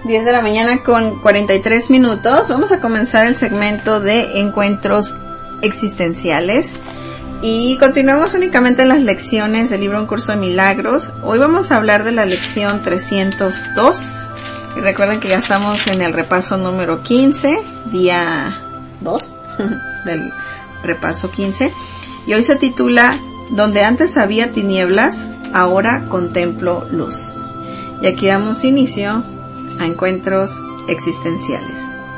10 de la mañana con 43 minutos. Vamos a comenzar el segmento de encuentros existenciales y continuamos únicamente en las lecciones del libro Un Curso de Milagros. Hoy vamos a hablar de la lección 302 y recuerden que ya estamos en el repaso número 15, día 2 del repaso 15, y hoy se titula Donde antes había tinieblas, ahora contemplo luz. Y aquí damos inicio a encuentros existenciales.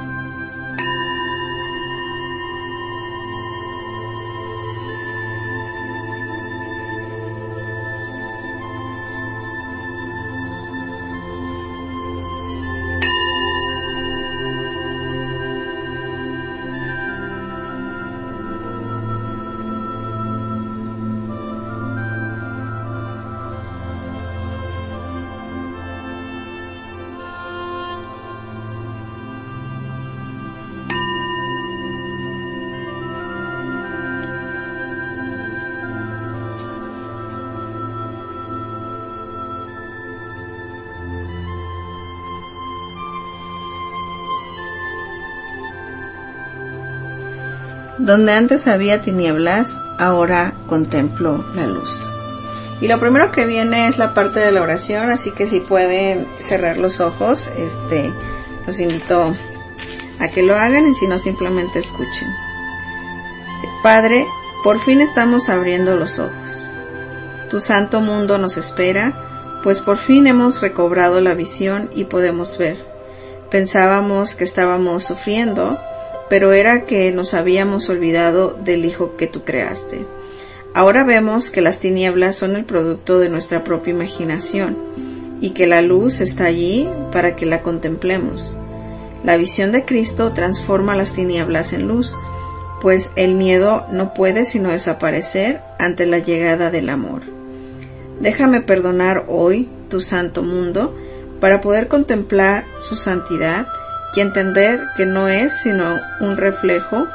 Donde antes había tinieblas, ahora contemplo la luz. Y lo primero que viene es la parte de la oración, así que si pueden cerrar los ojos, los invito a que lo hagan y si no, simplemente escuchen. Sí, Padre, por fin estamos abriendo los ojos. Tu santo mundo nos espera, pues por fin hemos recobrado la visión y podemos ver. Pensábamos que estábamos sufriendo, pero era que nos habíamos olvidado del Hijo que tú creaste. Ahora vemos que las tinieblas son el producto de nuestra propia imaginación y que la luz está allí para que la contemplemos. La visión de Cristo transforma las tinieblas en luz, pues el miedo no puede sino desaparecer ante la llegada del amor. Déjame perdonar hoy tu santo mundo para poder contemplar su santidad y entender que no es sino el reflejo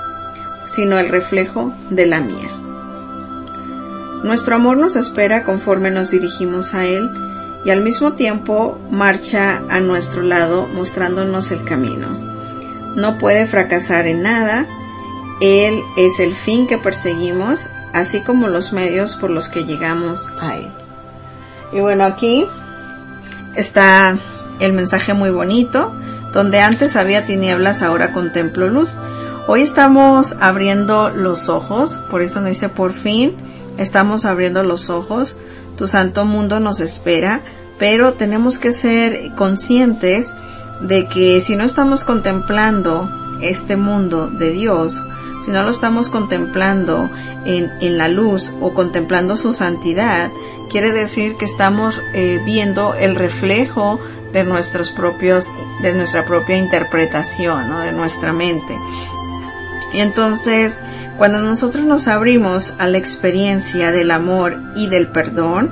de la mía. Nuestro amor nos espera conforme nos dirigimos a Él y al mismo tiempo marcha a nuestro lado mostrándonos el camino. No puede fracasar en nada, Él es el fin que perseguimos, así como los medios por los que llegamos a Él. Y bueno, aquí está el mensaje muy bonito. Donde antes había tinieblas, ahora contemplo luz. Hoy estamos abriendo los ojos, por eso nos dice por fin, estamos abriendo los ojos. Tu santo mundo nos espera, pero tenemos que ser conscientes de que si no estamos contemplando este mundo de Dios, si no lo estamos contemplando en la luz o contemplando su santidad, quiere decir que estamos viendo el reflejo de nuestra propia interpretación, ¿no? De nuestra mente. Y entonces, cuando nosotros nos abrimos a la experiencia del amor y del perdón,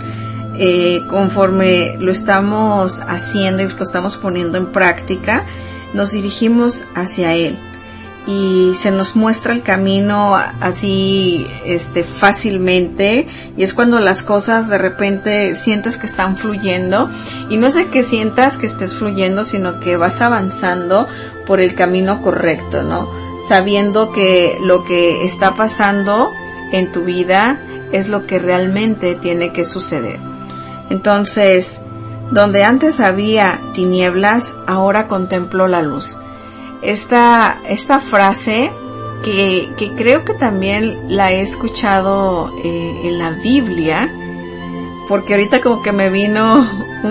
conforme lo estamos haciendo y lo estamos poniendo en práctica, nos dirigimos hacia Él. Y se nos muestra el camino así fácilmente, y es cuando las cosas de repente sientes que están fluyendo, y no es de que sientas que estés fluyendo, sino que vas avanzando por el camino correcto, ¿no? Sabiendo que lo que está pasando en tu vida es lo que realmente tiene que suceder. Entonces, donde antes había tinieblas, ahora contemplo la luz. Esta frase que creo que también la he escuchado en la Biblia, porque ahorita como que me vino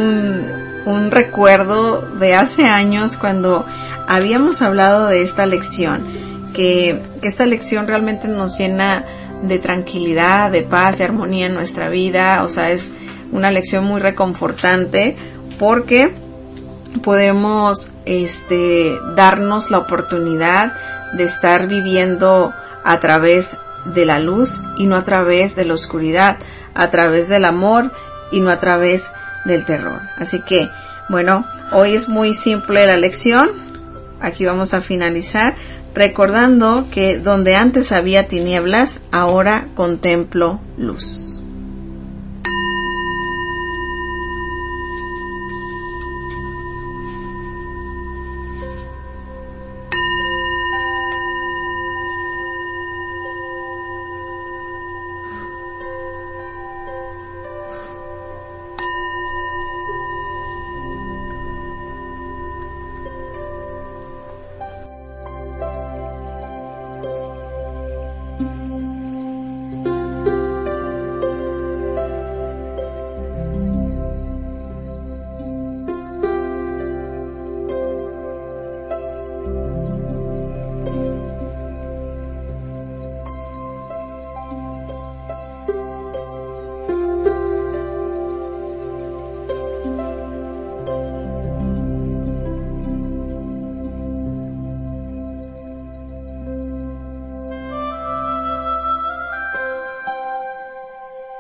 un recuerdo de hace años cuando habíamos hablado de esta lección, que esta lección realmente nos llena de tranquilidad, de paz, de armonía en nuestra vida. O sea, es una lección muy reconfortante porque podemos darnos la oportunidad de estar viviendo a través de la luz y no a través de la oscuridad, a través del amor y no a través del terror. Así que, bueno, hoy es muy simple la lección. Aquí vamos a finalizar recordando que donde antes había tinieblas, ahora contemplo luz.